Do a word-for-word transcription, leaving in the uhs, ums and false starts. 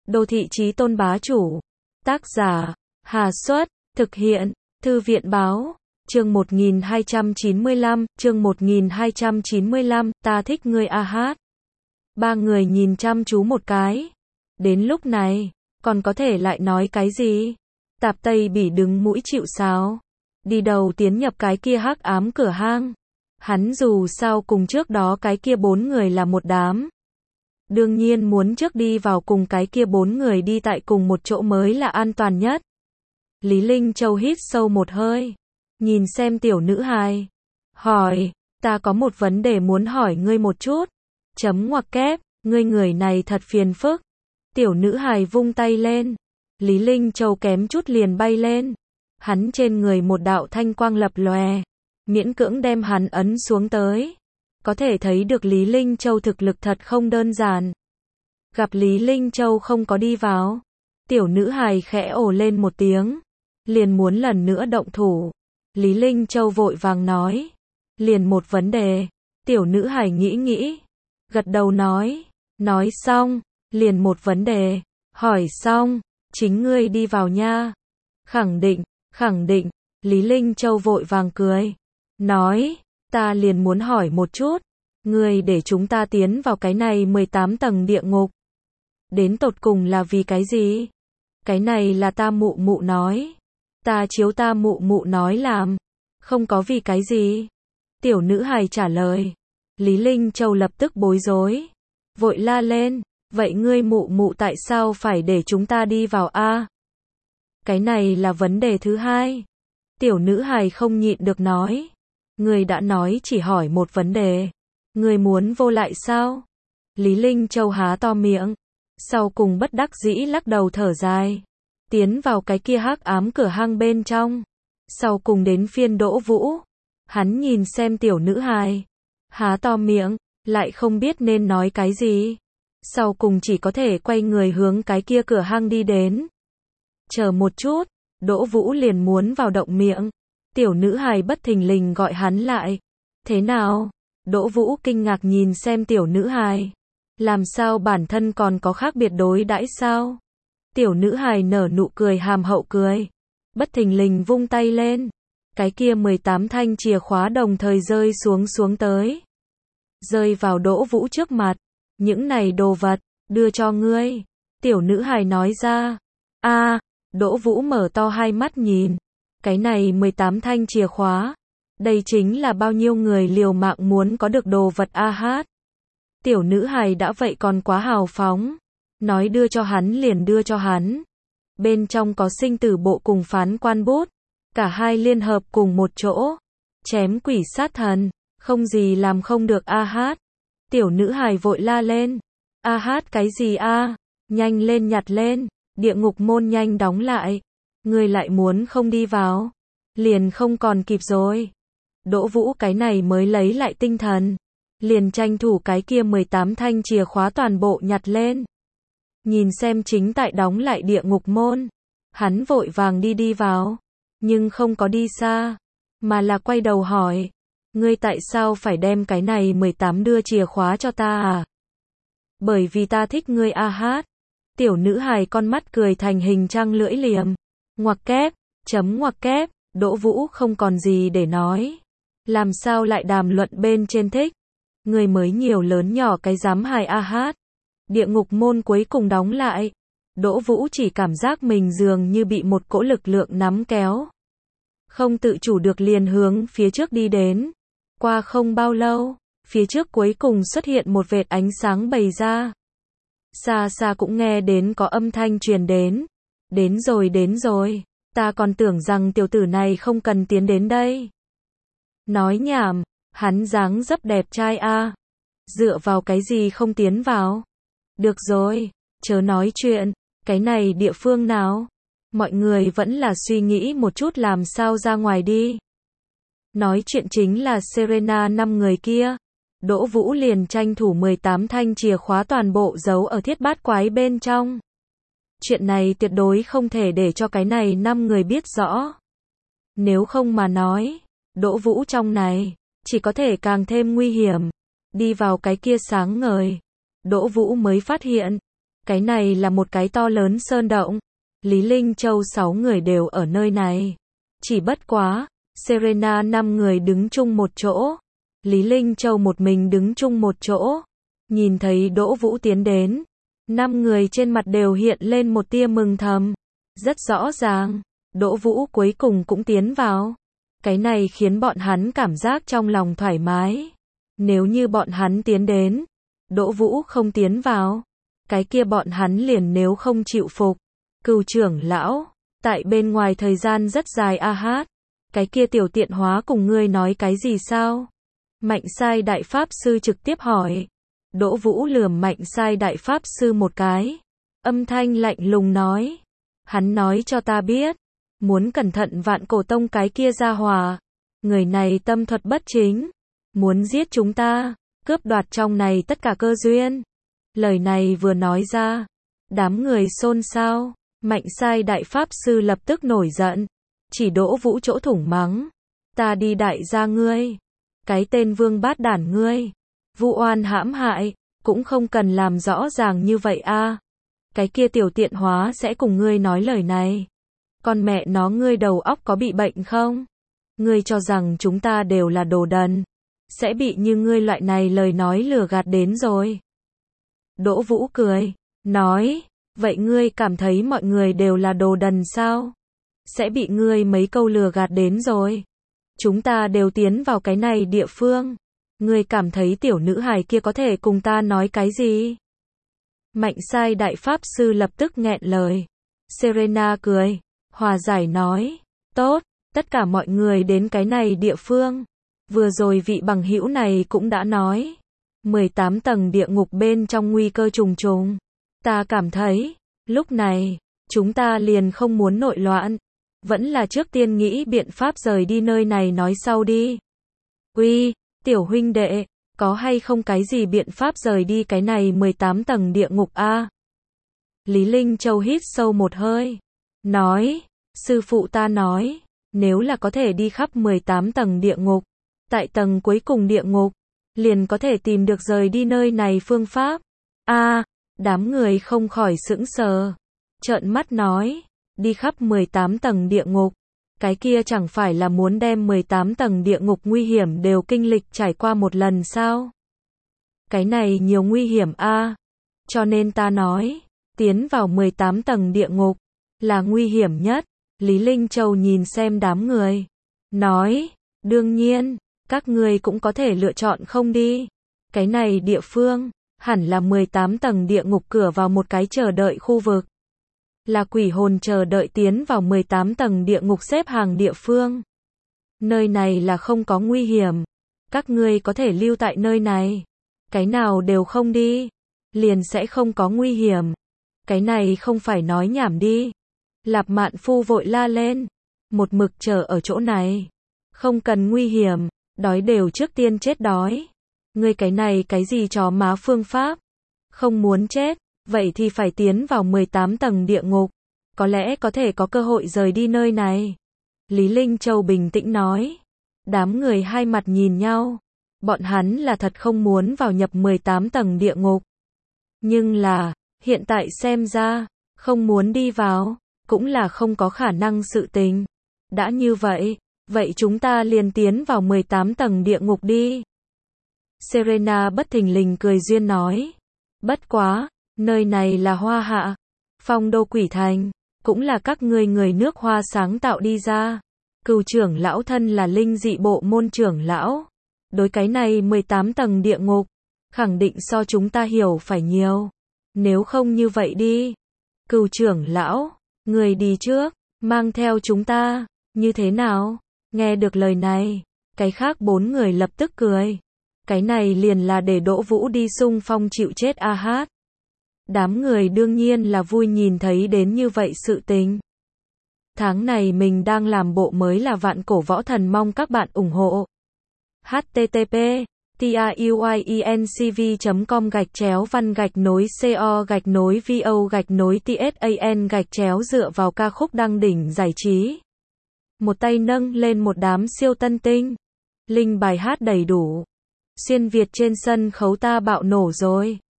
Đô thị chí tôn bá chủ. Tác giả, Hà Xuất, thực hiện, Thư viện Báo. Chương một nghìn hai trăm chín mươi lăm, chương một nghìn hai trăm chín mươi lăm, ta thích ngươi a hát. Ba người nhìn chăm chú một cái. Đến lúc này, còn có thể lại nói cái gì? Tạp Tây Bỉ đứng mũi chịu sáo. Đi đầu tiến nhập cái kia hắc ám cửa hang. Hắn dù sao cùng trước đó cái kia bốn người là một đám. Đương nhiên muốn trước đi vào cùng cái kia bốn người đi tại cùng một chỗ mới là an toàn nhất. Lý Linh Châu hít sâu một hơi. Nhìn xem tiểu nữ hài. Hỏi, ta có một vấn đề muốn hỏi ngươi một chút. Chấm ngoặc kép, ngươi người này thật phiền phức. Tiểu nữ hài vung tay lên. Lý Linh Châu kém chút liền bay lên. Hắn trên người một đạo thanh quang lập lòe. Miễn cưỡng đem hắn ấn xuống tới. Có thể thấy được Lý Linh Châu thực lực thật không đơn giản. Gặp Lý Linh Châu không có đi vào. Tiểu nữ hài khẽ ồ lên một tiếng. Liền muốn lần nữa động thủ. Lý Linh Châu vội vàng nói. Liền một vấn đề. Tiểu nữ hài nghĩ nghĩ. Gật đầu nói. Nói xong. Liền một vấn đề. Hỏi xong. Chính ngươi đi vào nha. Khẳng định, khẳng định. Lý Linh Châu vội vàng cười. Nói. Ta liền muốn hỏi một chút. Ngươi để chúng ta tiến vào cái này mười tám tầng địa ngục. Đến tột cùng là vì cái gì? Cái này là ta mụ mụ nói. Ta chiếu ta mụ mụ nói làm. Không có vì cái gì. Tiểu nữ hài trả lời. Lý Linh Châu lập tức bối rối. Vội la lên. Vậy ngươi mụ mụ tại sao phải để chúng ta đi vào a? Cái này là vấn đề thứ hai. Tiểu nữ hài không nhịn được nói. Ngươi đã nói chỉ hỏi một vấn đề. Ngươi muốn vô lại sao? Lý Linh Châu há to miệng. Sau cùng bất đắc dĩ lắc đầu thở dài. Tiến vào cái kia hắc ám cửa hang bên trong. Sau cùng đến phiên Đỗ Vũ. Hắn nhìn xem tiểu nữ hài. Há to miệng. Lại không biết nên nói cái gì. Sau cùng chỉ có thể quay người hướng cái kia cửa hang đi đến. Chờ một chút. Đỗ Vũ liền muốn vào động miệng. Tiểu nữ hài bất thình lình gọi hắn lại. Thế nào? Đỗ Vũ kinh ngạc nhìn xem tiểu nữ hài. Làm sao bản thân còn có khác biệt đối đãi sao? Tiểu nữ hài nở nụ cười hàm hậu cười. Bất thình lình vung tay lên. Cái kia mười tám thanh chìa khóa đồng thời rơi xuống xuống tới. Rơi vào Đỗ Vũ trước mặt. Những này đồ vật, đưa cho ngươi. Tiểu nữ hài nói ra. A, Đỗ Vũ mở to hai mắt nhìn. Cái này mười tám thanh chìa khóa. Đây chính là bao nhiêu người liều mạng muốn có được đồ vật a hát. Tiểu nữ hài đã vậy còn quá hào phóng. Nói đưa cho hắn liền đưa cho hắn. Bên trong có sinh tử bộ cùng phán quan bút. Cả hai liên hợp cùng một chỗ. Chém quỷ sát thần. Không gì làm không được a hát. Tiểu nữ hài vội la lên. A hát cái gì a? Nhanh lên nhặt lên. Địa ngục môn nhanh đóng lại. Ngươi lại muốn không đi vào. Liền không còn kịp rồi. Đỗ Vũ cái này mới lấy lại tinh thần. Liền tranh thủ cái kia mười tám thanh chìa khóa toàn bộ nhặt lên. Nhìn xem chính tại đóng lại địa ngục môn. Hắn vội vàng đi đi vào. Nhưng không có đi xa. Mà là quay đầu hỏi. Ngươi tại sao phải đem cái này mười tám đưa chìa khóa cho ta à? Bởi vì ta thích ngươi a hát. Tiểu nữ hài con mắt cười thành hình trăng lưỡi liềm. Ngoặc kép, chấm ngoặc kép. Đỗ Vũ không còn gì để nói. Làm sao lại đàm luận bên trên thích? Người mới nhiều lớn nhỏ cái dám hài a hát. Địa ngục môn cuối cùng đóng lại. Đỗ Vũ chỉ cảm giác mình dường như bị một cỗ lực lượng nắm kéo. Không tự chủ được liền hướng phía trước đi đến. Qua không bao lâu, phía trước cuối cùng xuất hiện một vệt ánh sáng bày ra. Xa xa cũng nghe đến có âm thanh truyền đến. Đến rồi đến rồi. Ta còn tưởng rằng tiểu tử này không cần tiến đến đây. Nói nhảm, hắn dáng dấp đẹp trai a. Dựa vào cái gì không tiến vào? Được rồi, chớ nói chuyện, cái này địa phương nào? Mọi người vẫn là suy nghĩ một chút làm sao ra ngoài đi. Nói chuyện chính là Serena năm người kia. Đỗ Vũ liền tranh thủ mười tám thanh chìa khóa toàn bộ giấu ở thiết bát quái bên trong. Chuyện này tuyệt đối không thể để cho cái này năm người biết rõ. Nếu không mà nói, Đỗ Vũ trong này, chỉ có thể càng thêm nguy hiểm. Đi vào cái kia sáng ngời. Đỗ Vũ mới phát hiện, Cái này là một cái to lớn sơn động. Lý Linh Châu sáu người đều ở nơi này. Chỉ bất quá, Serena năm người đứng chung một chỗ. Lý Linh Châu một mình đứng chung một chỗ. Nhìn thấy Đỗ Vũ tiến đến. Năm người trên mặt đều hiện lên một tia mừng thầm. Rất rõ ràng, Đỗ Vũ cuối cùng cũng tiến vào. Cái này khiến bọn hắn cảm giác trong lòng thoải mái. Nếu như bọn hắn tiến đến, Đỗ Vũ không tiến vào, cái kia bọn hắn liền nếu không chịu phục. Cừu trưởng lão, tại bên ngoài thời gian rất dài a hát. Cái kia tiểu tiện hóa cùng ngươi nói cái gì sao? Mạnh Sai Đại Pháp Sư trực tiếp hỏi. Đỗ Vũ lườm Mạnh Sai Đại Pháp Sư một cái. Âm thanh lạnh lùng nói. Hắn nói cho ta biết. Muốn cẩn thận Vạn Cổ Tông cái kia ra hòa. Người này tâm thuật bất chính. Muốn giết chúng ta. Cướp đoạt trong này tất cả cơ duyên. Lời này vừa nói ra. Đám người xôn xao. Mạnh Sai Đại Pháp Sư lập tức nổi giận. Chỉ Đỗ Vũ chỗ thủng mắng. Ta đi đại gia ngươi. Cái tên vương bát đản ngươi. Vu oan hãm hại. Cũng không cần làm rõ ràng như vậy a. Cái kia tiểu tiện hóa sẽ cùng ngươi nói lời này. Con mẹ nó ngươi đầu óc có bị bệnh không? Ngươi cho rằng chúng ta đều là đồ đần. Sẽ bị như ngươi loại này lời nói lừa gạt đến rồi. Đỗ Vũ cười. Nói. Vậy ngươi cảm thấy mọi người đều là đồ đần sao? Sẽ bị ngươi mấy câu lừa gạt đến rồi. Chúng ta đều tiến vào cái này địa phương. Ngươi cảm thấy tiểu nữ hài kia có thể cùng ta nói cái gì? Mạnh Sai Đại Pháp Sư lập tức nghẹn lời. Serena cười. Hòa giải nói. Tốt, tất cả mọi người đến cái này địa phương. Vừa rồi vị bằng hữu này cũng đã nói. mười tám tầng địa ngục bên trong nguy cơ trùng trùng. Ta cảm thấy, lúc này, chúng ta liền không muốn nội loạn. Vẫn là trước tiên nghĩ biện pháp rời đi nơi này nói sau đi. Uy, tiểu huynh đệ, có hay không cái gì biện pháp rời đi cái này mười tám tầng địa ngục a? Lý Linh Châu hít sâu một hơi. Nói, sư phụ ta nói, nếu là có thể đi khắp mười tám tầng địa ngục, tại tầng cuối cùng địa ngục, liền có thể tìm được rời đi nơi này phương pháp. A, đám người không khỏi sững sờ. Trợn mắt nói, đi khắp mười tám tầng địa ngục, cái kia chẳng phải là muốn đem mười tám tầng địa ngục nguy hiểm đều kinh lịch trải qua một lần sao? Cái này nhiều nguy hiểm a. Cho nên ta nói, tiến vào mười tám tầng địa ngục là nguy hiểm nhất. Lý Linh Châu nhìn xem đám người, nói, đương nhiên, các ngươi cũng có thể lựa chọn không đi. Cái này địa phương, hẳn là mười tám tầng địa ngục cửa vào một cái chờ đợi khu vực. Là quỷ hồn chờ đợi tiến vào mười tám tầng địa ngục xếp hàng địa phương. Nơi này là không có nguy hiểm. Các ngươi có thể lưu tại nơi này. Cái nào đều không đi, liền sẽ không có nguy hiểm. Cái này không phải nói nhảm đi. Lạp Mạn Phu vội la lên. Một mực chờ ở chỗ này. Không cần nguy hiểm, đói đều trước tiên chết đói. Ngươi cái này cái gì chó má phương pháp? Không muốn chết, vậy thì phải tiến vào mười tám tầng địa ngục. Có lẽ có thể có cơ hội rời đi nơi này. Lý Linh Châu bình tĩnh nói. Đám người hai mặt nhìn nhau. Bọn hắn là thật không muốn vào nhập mười tám tầng địa ngục. Nhưng là, hiện tại xem ra, không muốn đi vào, cũng là không có khả năng sự tình. Đã như vậy, vậy chúng ta liền tiến vào mười tám tầng địa ngục đi. Serena bất thình lình cười duyên nói. Bất quá, nơi này là Hoa Hạ, Phong Đô Quỷ Thành, cũng là các ngươi người nước Hoa sáng tạo đi ra. Cừu trưởng lão thân là linh dị bộ môn trưởng lão. Đối cái này mười tám tầng địa ngục, khẳng định so chúng ta hiểu phải nhiều. Nếu không như vậy đi. Cừu trưởng lão, người đi trước, mang theo chúng ta, như thế nào? Nghe được lời này, cái khác bốn người lập tức cười. Cái này liền là để Đỗ Vũ đi xung phong chịu chết a hát. Đám người đương nhiên là vui nhìn thấy đến như vậy sự tình. Tháng này mình đang làm bộ mới là Vạn Cổ Võ Thần, mong các bạn ủng hộ. h t t p truyencv chấm com gạch chéo văn gạch nối co gạch nối vo gạch nối tsan gạch chéo dựa vào ca khúc đăng đỉnh giải trí. Một tay nâng lên một đám siêu tân tinh. Linh bài hát đầy đủ. Xuyên Việt trên sân khấu ta bạo nổ rồi.